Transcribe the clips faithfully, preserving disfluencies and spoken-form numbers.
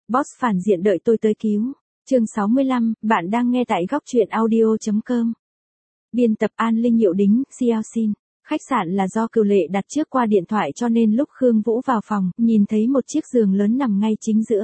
Boss phản diện đợi tôi tới cứu. Chương sáu mươi lăm, bạn đang nghe tại góc truyện audio chấm com. Biên tập An Linh Hiệu Đính, Xiao Xin. Khách sạn là do Cửu Lệ đặt trước qua điện thoại cho nên lúc Khương Vũ vào phòng, nhìn thấy một chiếc giường lớn nằm ngay chính giữa.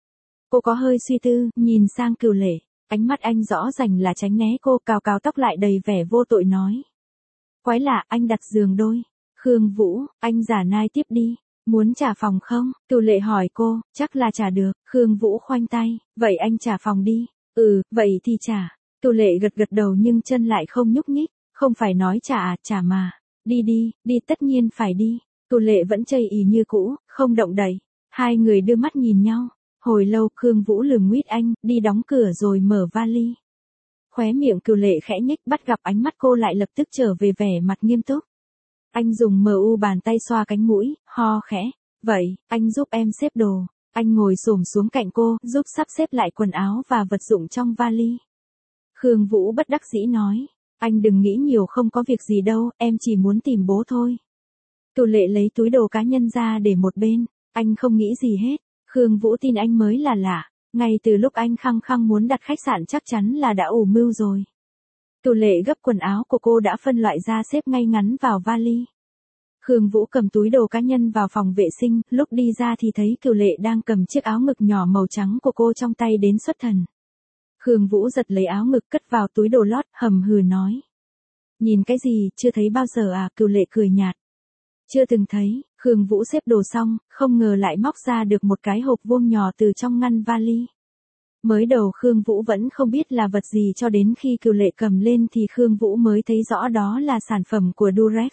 Cô có hơi suy tư, nhìn sang Cửu Lệ, ánh mắt anh rõ ràng là tránh né cô, cào cào tóc lại đầy vẻ vô tội nói. Quái lạ, anh đặt giường đôi. Khương Vũ, anh giả nai tiếp đi. Muốn trả phòng không? Cửu Lệ hỏi cô, chắc là trả được. Khương Vũ khoanh tay, vậy anh trả phòng đi. Ừ, vậy thì trả. Cửu Lệ gật gật đầu nhưng chân lại không nhúc nhích. Không phải nói trả à, trả mà. Đi đi, đi tất nhiên phải đi. Cửu Lệ vẫn chây ỳ như cũ, không động đậy. Hai người đưa mắt nhìn nhau. Hồi lâu Khương Vũ lườm nguyết anh, đi đóng cửa rồi mở vali. Khóe miệng Cửu Lệ khẽ nhếch, bắt gặp ánh mắt cô lại lập tức trở về vẻ mặt nghiêm túc. Anh dùng mờ u bàn tay xoa cánh mũi, ho khẽ. Vậy, anh giúp em xếp đồ. Anh ngồi xổm xuống cạnh cô, giúp sắp xếp lại quần áo và vật dụng trong vali. Khương Vũ bất đắc dĩ nói. Anh đừng nghĩ nhiều, không có việc gì đâu, em chỉ muốn tìm bố thôi. Cửu Lệ lấy túi đồ cá nhân ra để một bên. Anh không nghĩ gì hết. Khương Vũ tin anh mới là lạ. Ngay từ lúc anh khăng khăng muốn đặt khách sạn chắc chắn là đã ủ mưu rồi. Cửu Lệ gấp quần áo của cô đã phân loại ra xếp ngay ngắn vào vali. Khương Vũ cầm túi đồ cá nhân vào phòng vệ sinh, lúc đi ra thì thấy Cửu Lệ đang cầm chiếc áo ngực nhỏ màu trắng của cô trong tay đến xuất thần. Khương Vũ giật lấy áo ngực cất vào túi đồ lót, hầm hừ nói. Nhìn cái gì, chưa thấy bao giờ à? Cửu Lệ cười nhạt. Chưa từng thấy. Khương Vũ xếp đồ xong, không ngờ lại móc ra được một cái hộp vuông nhỏ từ trong ngăn vali. Mới đầu Khương Vũ vẫn không biết là vật gì cho đến khi Cửu Lệ cầm lên thì Khương Vũ mới thấy rõ đó là sản phẩm của Durex.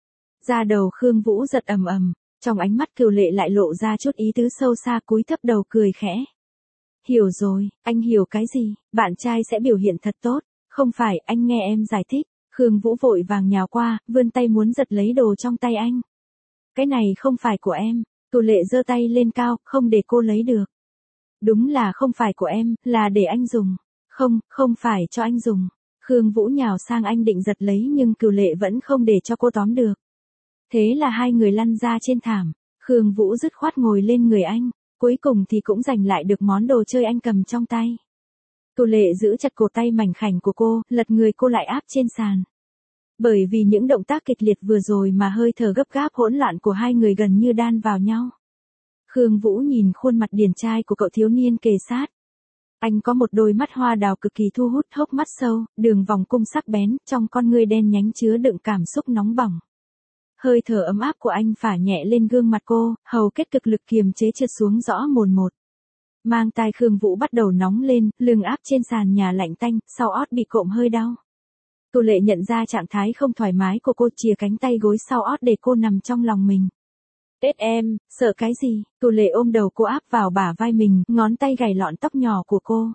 Da đầu Khương Vũ giật ầm ầm, trong ánh mắt Cửu Lệ lại lộ ra chút ý tứ sâu xa, cúi thấp đầu cười khẽ. Hiểu rồi, anh hiểu cái gì, bạn trai sẽ biểu hiện thật tốt, không phải, anh nghe em giải thích. Khương Vũ vội vàng nhào qua, vươn tay muốn giật lấy đồ trong tay anh. Cái này không phải của em. Cửu Lệ giơ tay lên cao, không để cô lấy được. Đúng là không phải của em, là để anh dùng. Không, không phải cho anh dùng. Khương Vũ nhào sang anh định giật lấy nhưng Cửu Lệ vẫn không để cho cô tóm được. Thế là hai người lăn ra trên thảm. Khương Vũ dứt khoát ngồi lên người anh. Cuối cùng thì cũng giành lại được món đồ chơi anh cầm trong tay. Cửu Lệ giữ chặt cổ tay mảnh khảnh của cô, lật người cô lại áp trên sàn. Bởi vì những động tác kịch liệt vừa rồi mà hơi thở gấp gáp hỗn loạn của hai người gần như đan vào nhau. Khương Vũ nhìn khuôn mặt điển trai của cậu thiếu niên kề sát. Anh có một đôi mắt hoa đào cực kỳ thu hút, hốc mắt sâu, đường vòng cung sắc bén, trong con ngươi đen nhánh chứa đựng cảm xúc nóng bỏng. Hơi thở ấm áp của anh phả nhẹ lên gương mặt cô, hầu kết cực lực kiềm chế trượt xuống rõ mồn một. Mang tai Khương Vũ bắt đầu nóng lên, lưng áp trên sàn nhà lạnh tanh, sau ót bị cộm hơi đau. Cửu Lệ nhận ra trạng thái không thoải mái của cô, chìa cánh tay gối sau ót để cô nằm trong lòng mình. Tết em, sợ cái gì? Cửu Lệ ôm đầu cô áp vào bả vai mình, ngón tay gảy lọn tóc nhỏ của cô.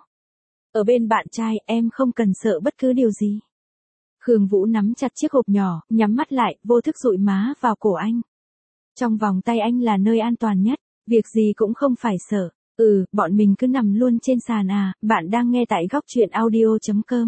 Ở bên bạn trai, em không cần sợ bất cứ điều gì. Khương Vũ nắm chặt chiếc hộp nhỏ, nhắm mắt lại, vô thức dụi má vào cổ anh. Trong vòng tay anh là nơi an toàn nhất, việc gì cũng không phải sợ. Ừ, bọn mình cứ nằm luôn trên sàn à, bạn đang nghe tại góc truyện audio chấm com.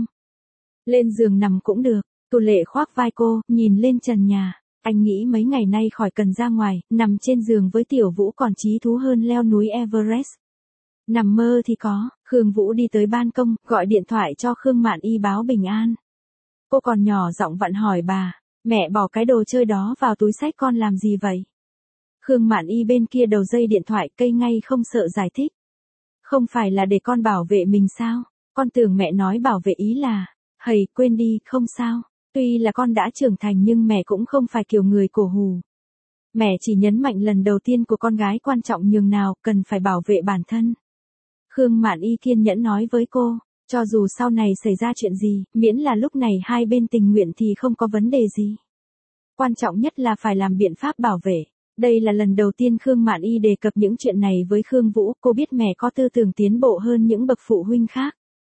Lên giường nằm cũng được. Cửu Lệ khoác vai cô, nhìn lên trần nhà. Anh nghĩ mấy ngày nay khỏi cần ra ngoài, nằm trên giường với Tiểu Vũ còn chí thú hơn leo núi Everest. Nằm mơ thì có. Khương Vũ đi tới ban công, gọi điện thoại cho Khương Mạn Y báo bình an. Cô còn nhỏ giọng vặn hỏi bà, mẹ bỏ cái đồ chơi đó vào túi xách con làm gì vậy? Khương Mạn Y bên kia đầu dây điện thoại cây ngay không sợ giải thích. Không phải là để con bảo vệ mình sao? Con tưởng mẹ nói bảo vệ ý là, hầy quên đi, không sao. Tuy là con đã trưởng thành nhưng mẹ cũng không phải kiểu người cổ hù. Mẹ chỉ nhấn mạnh lần đầu tiên của con gái quan trọng nhường nào, cần phải bảo vệ bản thân. Khương Mạn Y kiên nhẫn nói với cô, cho dù sau này xảy ra chuyện gì, miễn là lúc này hai bên tình nguyện thì không có vấn đề gì. Quan trọng nhất là phải làm biện pháp bảo vệ. Đây là lần đầu tiên Khương Mạn Y đề cập những chuyện này với Khương Vũ, cô biết mẹ có tư tưởng tiến bộ hơn những bậc phụ huynh khác.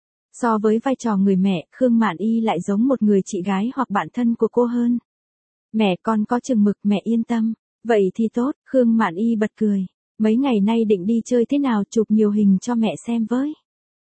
So với vai trò người mẹ, Khương Mạn Y lại giống một người chị gái hoặc bạn thân của cô hơn. Mẹ con có chừng mực, mẹ yên tâm. Vậy thì tốt, Khương Mạn Y bật cười. Mấy ngày nay định đi chơi thế nào, chụp nhiều hình cho mẹ xem với.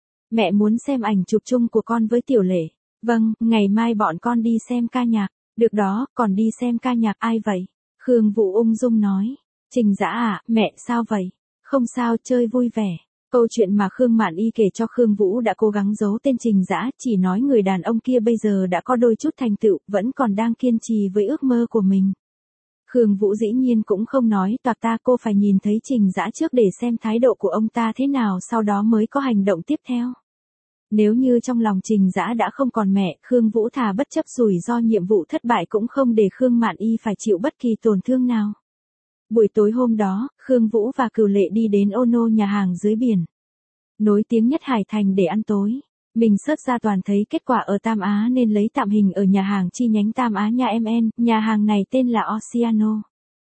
Mẹ muốn xem ảnh chụp chung của con với Tiểu Lệ. Vâng, ngày mai bọn con đi xem ca nhạc. Được đó, còn đi xem ca nhạc ai vậy? Khương Vũ ung dung nói. Trình Dã à, mẹ sao vậy? Không sao, chơi vui vẻ. Câu chuyện mà Khương Mạn Y kể cho Khương Vũ đã cố gắng giấu tên Trình Dã, chỉ nói người đàn ông kia bây giờ đã có đôi chút thành tựu, vẫn còn đang kiên trì với ước mơ của mình. Khương Vũ dĩ nhiên cũng không nói toạc ta, cô phải nhìn thấy Trình Dã trước để xem thái độ của ông ta thế nào sau đó mới có hành động tiếp theo. Nếu như trong lòng Trình Dã đã không còn mẹ, Khương Vũ thà bất chấp rủi ro nhiệm vụ thất bại cũng không để Khương Mạn Y phải chịu bất kỳ tổn thương nào. Buổi tối hôm đó, Khương Vũ và Cửu Lệ đi đến Ono, nhà hàng dưới biển, nổi tiếng nhất Hải Thành để ăn tối. Mình search ra toàn thấy kết quả ở Tam Á nên lấy tạm hình ở nhà hàng chi nhánh Tam Á nhà em en, nhà hàng này tên là Oceano.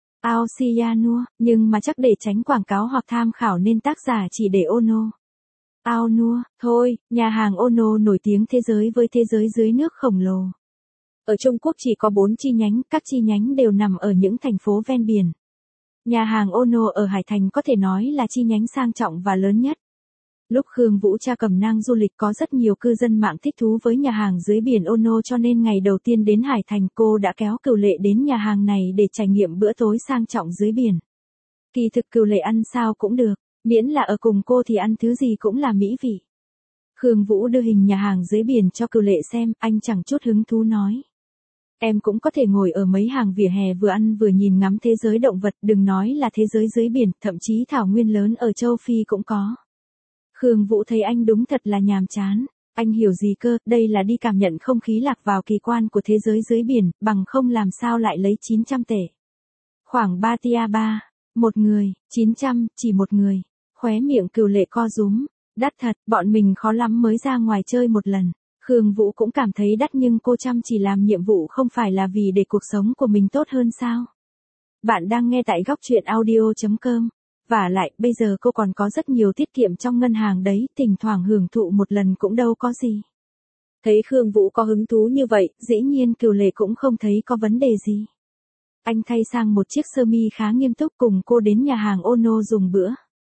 Oceano, nhưng mà chắc để tránh quảng cáo hoặc tham khảo nên tác giả chỉ để Ono. Ono, thôi, nhà hàng Ono nổi tiếng thế giới với thế giới dưới nước khổng lồ. Ở Trung Quốc chỉ có bốn chi nhánh, các chi nhánh đều nằm ở những thành phố ven biển. Nhà hàng Ono ở Hải Thành có thể nói là chi nhánh sang trọng và lớn nhất. Lúc Khương Vũ tra cẩm nang du lịch có rất nhiều cư dân mạng thích thú với nhà hàng dưới biển Ono, cho nên ngày đầu tiên đến Hải Thành cô đã kéo Cửu Lệ đến nhà hàng này để trải nghiệm bữa tối sang trọng dưới biển. Kỳ thực Cửu Lệ ăn sao cũng được, miễn là ở cùng cô thì ăn thứ gì cũng là mỹ vị. Khương Vũ đưa hình nhà hàng dưới biển cho Cửu Lệ xem, anh chẳng chút hứng thú nói. Em cũng có thể ngồi ở mấy hàng vỉa hè vừa ăn vừa nhìn ngắm thế giới động vật, đừng nói là thế giới dưới biển, thậm chí thảo nguyên lớn ở châu Phi cũng có. Khương Vũ thấy anh đúng thật là nhàm chán. Anh hiểu gì cơ, đây là đi cảm nhận không khí lạc vào kỳ quan của thế giới dưới biển, bằng không làm sao lại lấy chín trăm tệ. Khoảng ba tia ba, một người, chín trăm, chỉ một người. Khóe miệng Cửu Lệ co rúm. Đắt thật, bọn mình khó lắm mới ra ngoài chơi một lần. Khương Vũ cũng cảm thấy đắt nhưng cô chăm chỉ làm nhiệm vụ không phải là vì để cuộc sống của mình tốt hơn sao? Bạn đang nghe tại góc truyện audio chấm com. Vả lại, bây giờ cô còn có rất nhiều tiết kiệm trong ngân hàng đấy, thỉnh thoảng hưởng thụ một lần cũng đâu có gì. Thấy Khương Vũ có hứng thú như vậy, dĩ nhiên Cửu Lệ cũng không thấy có vấn đề gì. Anh thay sang một chiếc sơ mi khá nghiêm túc cùng cô đến nhà hàng Ono dùng bữa.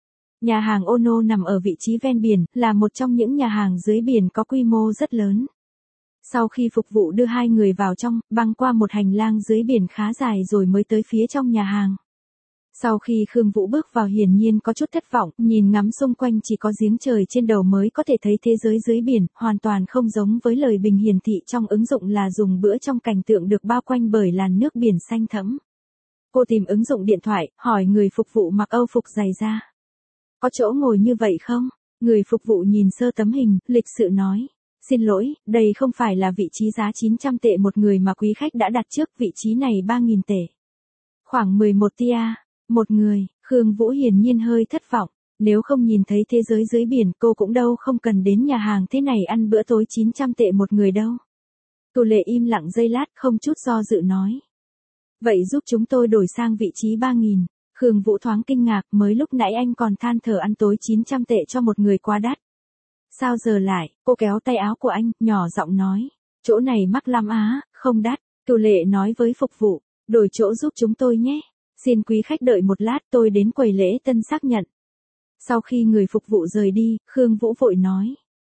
Nhà hàng Ono nằm ở vị trí ven biển, là một trong những nhà hàng dưới biển có quy mô rất lớn. Sau khi phục vụ đưa hai người vào trong, băng qua một hành lang dưới biển khá dài rồi mới tới phía trong nhà hàng. Sau khi Khương Vũ bước vào hiển nhiên có chút thất vọng, nhìn ngắm xung quanh chỉ có giếng trời trên đầu mới có thể thấy thế giới dưới biển, hoàn toàn không giống với lời bình hiển thị trong ứng dụng là dùng bữa trong cảnh tượng được bao quanh bởi làn nước biển xanh thẫm. Cô tìm ứng dụng điện thoại, hỏi người phục vụ mặc âu phục dày da. Có chỗ ngồi như vậy không? Người phục vụ nhìn sơ tấm hình, lịch sự nói. Xin lỗi, đây không phải là vị trí giá chín trăm tệ một người mà quý khách đã đặt trước, vị trí này ba nghìn tệ. Khoảng mười một tia. Một người, Khương Vũ hiển nhiên hơi thất vọng, nếu không nhìn thấy thế giới dưới biển cô cũng đâu không cần đến nhà hàng thế này ăn bữa tối chín trăm tệ một người đâu. Cửu Lệ im lặng giây lát không chút do dự nói. Vậy giúp chúng tôi đổi sang vị trí ba nghìn, Khương Vũ thoáng kinh ngạc, mới lúc nãy anh còn than thở ăn tối chín trăm tệ cho một người quá đắt. Sao giờ lại, cô kéo tay áo của anh, nhỏ giọng nói, chỗ này mắc lắm á, không đắt, Cửu Lệ nói với phục vụ, đổi chỗ giúp chúng tôi nhé. Xin quý khách đợi một lát tôi đến quầy lễ tân xác nhận. Sau khi người phục vụ rời đi, Khương Vũ vội nói.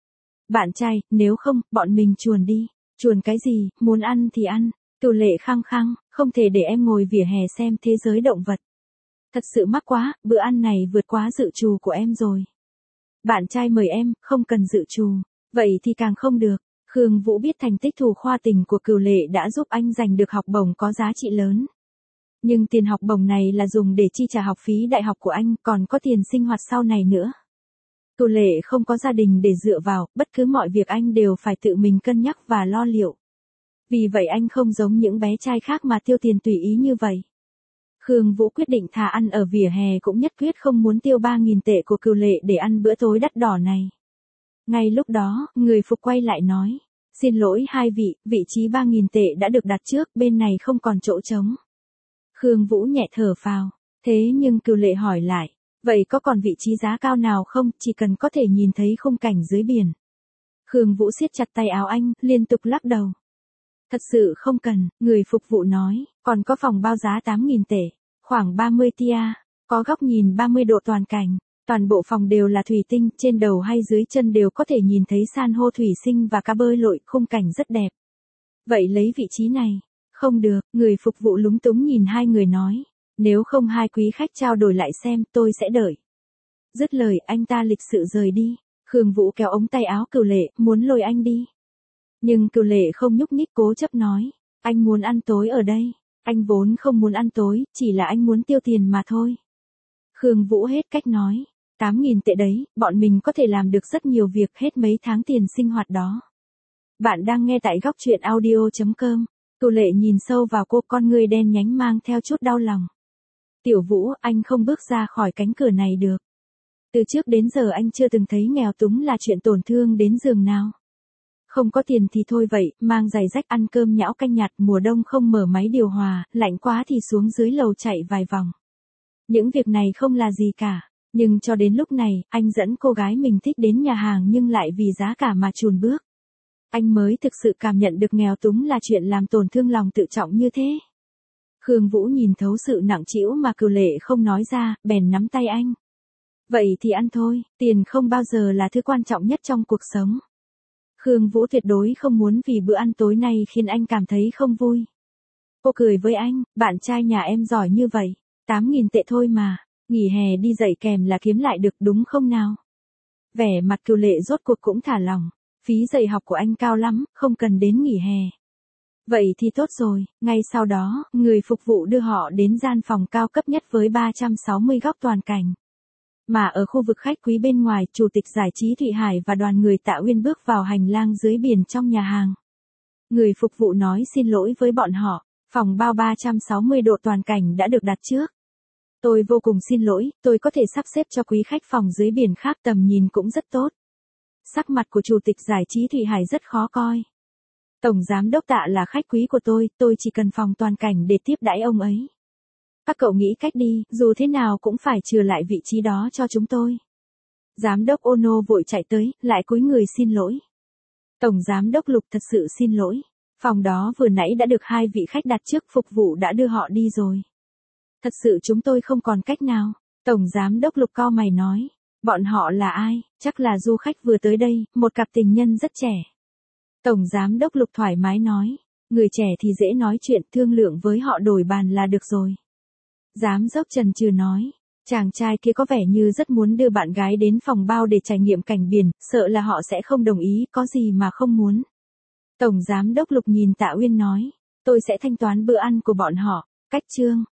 Bạn trai, nếu không, bọn mình chuồn đi. Chuồn cái gì, muốn ăn thì ăn. Cửu Lệ khăng khăng, không thể để em ngồi vỉa hè xem thế giới động vật. Thật sự mắc quá, bữa ăn này vượt quá dự trù của em rồi. Bạn trai mời em, không cần dự trù. Vậy thì càng không được. Khương Vũ biết thành tích thủ khoa tình của Cửu Lệ đã giúp anh giành được học bổng có giá trị lớn. Nhưng tiền học bổng này là dùng để chi trả học phí đại học của anh, còn có tiền sinh hoạt sau này nữa. Cửu Lệ không có gia đình để dựa vào, bất cứ mọi việc anh đều phải tự mình cân nhắc và lo liệu. Vì vậy anh không giống những bé trai khác mà tiêu tiền tùy ý như vậy. Khương Vũ quyết định thà ăn ở vỉa hè cũng nhất quyết không muốn tiêu ba nghìn tệ của Cửu Lệ để ăn bữa tối đắt đỏ này. Ngay lúc đó, người phục quay lại nói. Xin lỗi hai vị, vị trí ba nghìn tệ đã được đặt trước, bên này không còn chỗ trống. Khương Vũ nhẹ thở phào, thế nhưng Cửu Lệ hỏi lại, vậy có còn vị trí giá cao nào không, chỉ cần có thể nhìn thấy khung cảnh dưới biển. Khương Vũ siết chặt tay áo anh, liên tục lắc đầu. Thật sự không cần, người phục vụ nói, còn có phòng bao giá tám nghìn tệ, khoảng ba mươi tia, có góc nhìn ba mươi độ toàn cảnh, toàn bộ phòng đều là thủy tinh, trên đầu hay dưới chân đều có thể nhìn thấy san hô thủy sinh và cá bơi lội, khung cảnh rất đẹp. Vậy lấy vị trí này. Không được, người phục vụ lúng túng nhìn hai người nói, nếu không hai quý khách trao đổi lại xem, tôi sẽ đợi. Dứt lời anh ta lịch sự rời đi. Khương Vũ kéo ống tay áo Cửu Lệ, muốn lôi anh đi. Nhưng Cửu Lệ không nhúc nhích cố chấp nói, anh muốn ăn tối ở đây. Anh vốn không muốn ăn tối, chỉ là anh muốn tiêu tiền mà thôi. Khương Vũ hết cách nói, tám nghìn tệ đấy, bọn mình có thể làm được rất nhiều việc hết mấy tháng tiền sinh hoạt đó. Bạn đang nghe tại góc truyện audio chấm com. Cửu Lệ nhìn sâu vào cô, con người đen nhánh mang theo chút đau lòng. Tiểu Vũ, anh không bước ra khỏi cánh cửa này được. Từ trước đến giờ anh chưa từng thấy nghèo túng là chuyện tổn thương đến giường nào. Không có tiền thì thôi vậy, mang giày rách ăn cơm nhão canh nhạt, mùa đông không mở máy điều hòa, lạnh quá thì xuống dưới lầu chạy vài vòng. Những việc này không là gì cả, nhưng cho đến lúc này, anh dẫn cô gái mình thích đến nhà hàng nhưng lại vì giá cả mà chùn bước. Anh mới thực sự cảm nhận được nghèo túng là chuyện làm tổn thương lòng tự trọng như thế. Khương Vũ nhìn thấu sự nặng trĩu mà Cửu Lệ không nói ra, bèn nắm tay anh. Vậy thì ăn thôi, tiền không bao giờ là thứ quan trọng nhất trong cuộc sống. Khương Vũ tuyệt đối không muốn vì bữa ăn tối này khiến anh cảm thấy không vui. Cô cười với anh, bạn trai nhà em giỏi như vậy, tám nghìn tệ thôi mà, nghỉ hè đi dạy kèm là kiếm lại được đúng không nào? Vẻ mặt Cửu Lệ rốt cuộc cũng thả lỏng, phí dạy học của anh cao lắm, không cần đến nghỉ hè. Vậy thì tốt rồi, ngay sau đó, người phục vụ đưa họ đến gian phòng cao cấp nhất với ba trăm sáu mươi góc toàn cảnh. Mà ở khu vực khách quý bên ngoài, Chủ tịch Giải trí Thụy Hải và đoàn người Tạ Uyên bước vào hành lang dưới biển trong nhà hàng. Người phục vụ nói xin lỗi với bọn họ, phòng bao ba trăm sáu mươi độ toàn cảnh đã được đặt trước. Tôi vô cùng xin lỗi, tôi có thể sắp xếp cho quý khách phòng dưới biển khác, tầm nhìn cũng rất tốt. Sắc mặt của Chủ tịch Giải trí Thụy Hải rất khó coi. Tổng giám đốc Tạ là khách quý của tôi, tôi chỉ cần phòng toàn cảnh để tiếp đãi ông ấy. Các cậu nghĩ cách đi, dù thế nào cũng phải trừ lại vị trí đó cho chúng tôi. Giám đốc Ono vội chạy tới, lại cúi người xin lỗi. Tổng giám đốc Lục thật sự xin lỗi. Phòng đó vừa nãy đã được hai vị khách đặt trước, phục vụ đã đưa họ đi rồi. Thật sự chúng tôi không còn cách nào. Tổng giám đốc Lục cau mày nói. Bọn họ là ai? Chắc là du khách vừa tới đây, một cặp tình nhân rất trẻ. Tổng giám đốc Lục thoải mái nói. Người trẻ thì dễ nói chuyện, thương lượng với họ đổi bàn là được rồi. Giám đốc chần chừ nói, chàng trai kia có vẻ như rất muốn đưa bạn gái đến phòng bao để trải nghiệm cảnh biển, sợ là họ sẽ không đồng ý, có gì mà không muốn. Tổng giám đốc Lục nhìn Tạ Uyên nói, tôi sẽ thanh toán bữa ăn của bọn họ, cách chương.